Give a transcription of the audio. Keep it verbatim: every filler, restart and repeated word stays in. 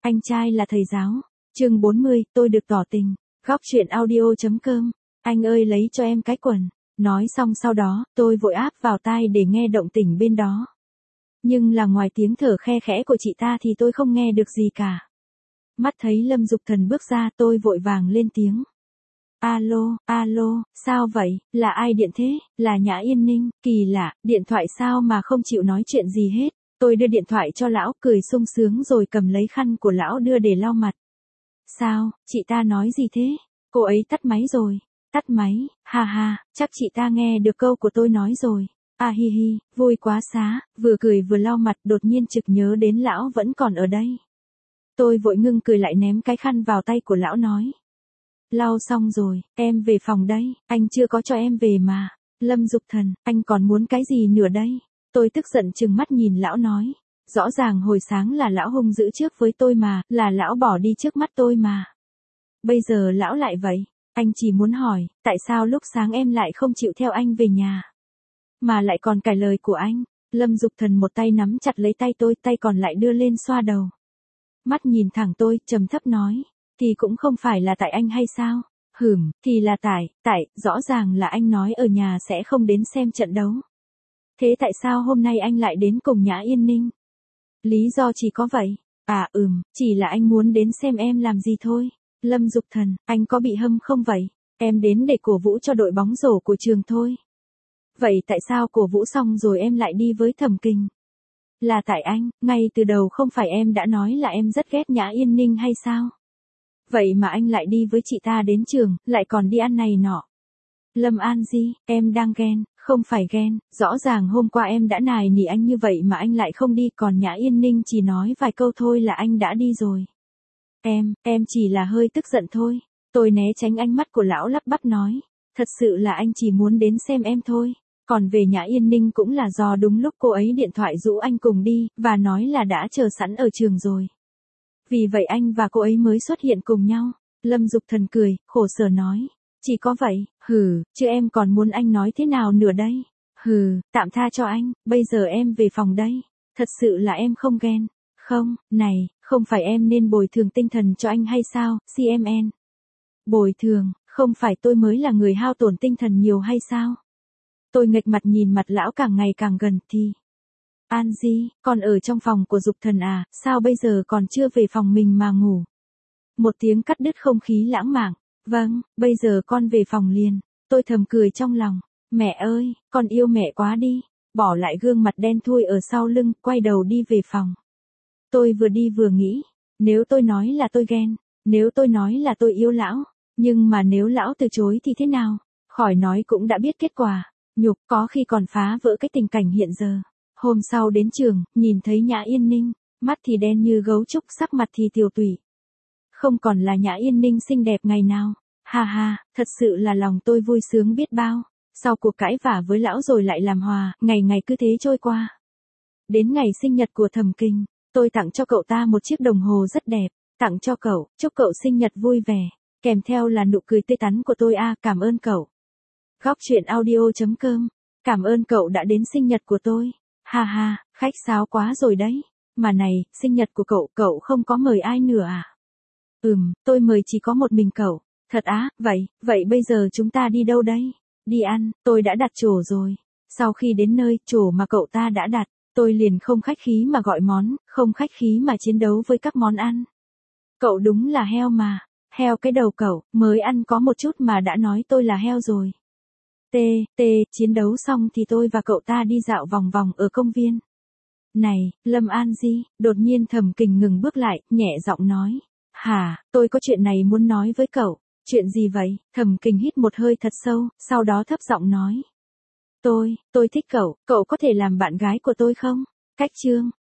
Anh trai là thầy giáo. Chương bốn mươi, tôi được tỏ tình. Góc truyện audio.com. Anh ơi lấy cho em cái quần. Nói xong sau đó, tôi vội áp vào tai để nghe động tĩnh bên đó. Nhưng là ngoài tiếng thở khe khẽ của chị ta thì tôi không nghe được gì cả. Mắt thấy Lâm Dục Thần bước ra, tôi vội vàng lên tiếng. Alo, alo, sao vậy, là ai điện thế, là Nhã Yên Ninh, kỳ lạ, điện thoại sao mà không chịu nói chuyện gì hết. Tôi đưa điện thoại cho lão, cười sung sướng rồi cầm lấy khăn của lão đưa để lau mặt. Sao, chị ta nói gì thế? Cô ấy tắt máy rồi. Tắt máy, ha ha, chắc chị ta nghe được câu của tôi nói rồi. À hi hi, vui quá xá, vừa cười vừa lau mặt, đột nhiên trực nhớ đến lão vẫn còn ở đây. Tôi vội ngưng cười lại ném cái khăn vào tay của lão nói. Lau xong rồi, em về phòng đây, anh chưa có cho em về mà. Lâm Dục Thần, anh còn muốn cái gì nữa đây? Tôi tức giận trừng mắt nhìn lão nói. Rõ ràng hồi sáng là lão hung dữ trước với tôi mà, là lão bỏ đi trước mắt tôi mà. Bây giờ lão lại vậy, anh chỉ muốn hỏi, tại sao lúc sáng em lại không chịu theo anh về nhà? Mà lại còn cãi lời của anh. Lâm Dục Thần một tay nắm chặt lấy tay tôi, tay còn lại đưa lên xoa đầu. Mắt nhìn thẳng tôi, trầm thấp nói, thì cũng không phải là tại anh hay sao? Hửm, thì là tại, tại, rõ ràng là anh nói ở nhà sẽ không đến xem trận đấu. Thế tại sao hôm nay anh lại đến cùng Nhã Yên Ninh? Lý do chỉ có vậy. À ừm, chỉ là anh muốn đến xem em làm gì thôi. Lâm Dục Thần, anh có bị hâm không vậy? Em đến để cổ vũ cho đội bóng rổ của trường thôi. Vậy tại sao cổ vũ xong rồi em lại đi với Thẩm Kình? Là tại anh, ngay từ đầu không phải em đã nói là em rất ghét Nhã Yên Ninh hay sao? Vậy mà anh lại đi với chị ta đến trường, lại còn đi ăn này nọ. Lâm An Di, em đang ghen, không phải ghen, rõ ràng hôm qua em đã nài nỉ anh như vậy mà anh lại không đi, còn Nhã Yên Ninh chỉ nói vài câu thôi là anh đã đi rồi. Em, em chỉ là hơi tức giận thôi. Tôi né tránh ánh mắt của lão lắp bắp nói, thật sự là anh chỉ muốn đến xem em thôi. Còn về Nhã Yên Ninh cũng là do đúng lúc cô ấy điện thoại rủ anh cùng đi, và nói là đã chờ sẵn ở trường rồi. Vì vậy anh và cô ấy mới xuất hiện cùng nhau. Lâm Dục Thần cười, khổ sở nói. Chỉ có vậy, hừ, chứ em còn muốn anh nói thế nào nữa đây? Hừ, tạm tha cho anh, bây giờ em về phòng đây. Thật sự là em không ghen. Không, này, không phải em nên bồi thường tinh thần cho anh hay sao, xê em en? Bồi thường, không phải tôi mới là người hao tổn tinh thần nhiều hay sao? Tôi nghệch mặt nhìn mặt lão càng ngày càng gần thì. An Di, con ở trong phòng của Dục Thần à, sao bây giờ còn chưa về phòng mình mà ngủ? Một tiếng cắt đứt không khí lãng mạn. Vâng, bây giờ con về phòng liền. Tôi thầm cười trong lòng. Mẹ ơi, con yêu mẹ quá đi. Bỏ lại gương mặt đen thui ở sau lưng, quay đầu đi về phòng. Tôi vừa đi vừa nghĩ. Nếu tôi nói là tôi ghen, nếu tôi nói là tôi yêu lão, nhưng mà nếu lão từ chối thì thế nào? Khỏi nói cũng đã biết kết quả. Nhục, có khi còn phá vỡ cái tình cảnh hiện giờ. Hôm sau đến trường, nhìn thấy Nhã Yên Ninh, mắt thì đen như gấu trúc, sắc mặt thì tiều tụy. Không còn là Nhã Yên Ninh xinh đẹp ngày nào. Ha ha, thật sự là lòng tôi vui sướng biết bao. Sau cuộc cãi vã với lão rồi lại làm hòa, ngày ngày cứ thế trôi qua. Đến ngày sinh nhật của Thẩm Kình, tôi tặng cho cậu ta một chiếc đồng hồ rất đẹp. Tặng cho cậu, chúc cậu sinh nhật vui vẻ. Kèm theo là nụ cười tươi tắn của tôi. À, cảm ơn cậu. Góc truyện audio.com. Cảm ơn cậu đã đến sinh nhật của tôi. Ha ha, khách sáo quá rồi đấy. Mà này, sinh nhật của cậu, cậu không có mời ai nữa à? Ừm, tôi mời chỉ có một mình cậu. Thật á, vậy, vậy bây giờ chúng ta đi đâu đây? Đi ăn, tôi đã đặt chỗ rồi. Sau khi đến nơi, chỗ mà cậu ta đã đặt, tôi liền không khách khí mà gọi món, không khách khí mà chiến đấu với các món ăn. Cậu đúng là heo mà. Heo cái đầu cậu, mới ăn có một chút mà đã nói tôi là heo rồi. T, T, chiến đấu xong thì tôi và cậu ta đi dạo vòng vòng ở công viên. Này, Lâm An Di, đột nhiên Thẩm Kình ngừng bước lại, nhẹ giọng nói. Hả, tôi có chuyện này muốn nói với cậu. Chuyện gì vậy? Thẩm Kình hít một hơi thật sâu, sau đó thấp giọng nói. Tôi, tôi thích cậu, cậu có thể làm bạn gái của tôi không? Cách chương.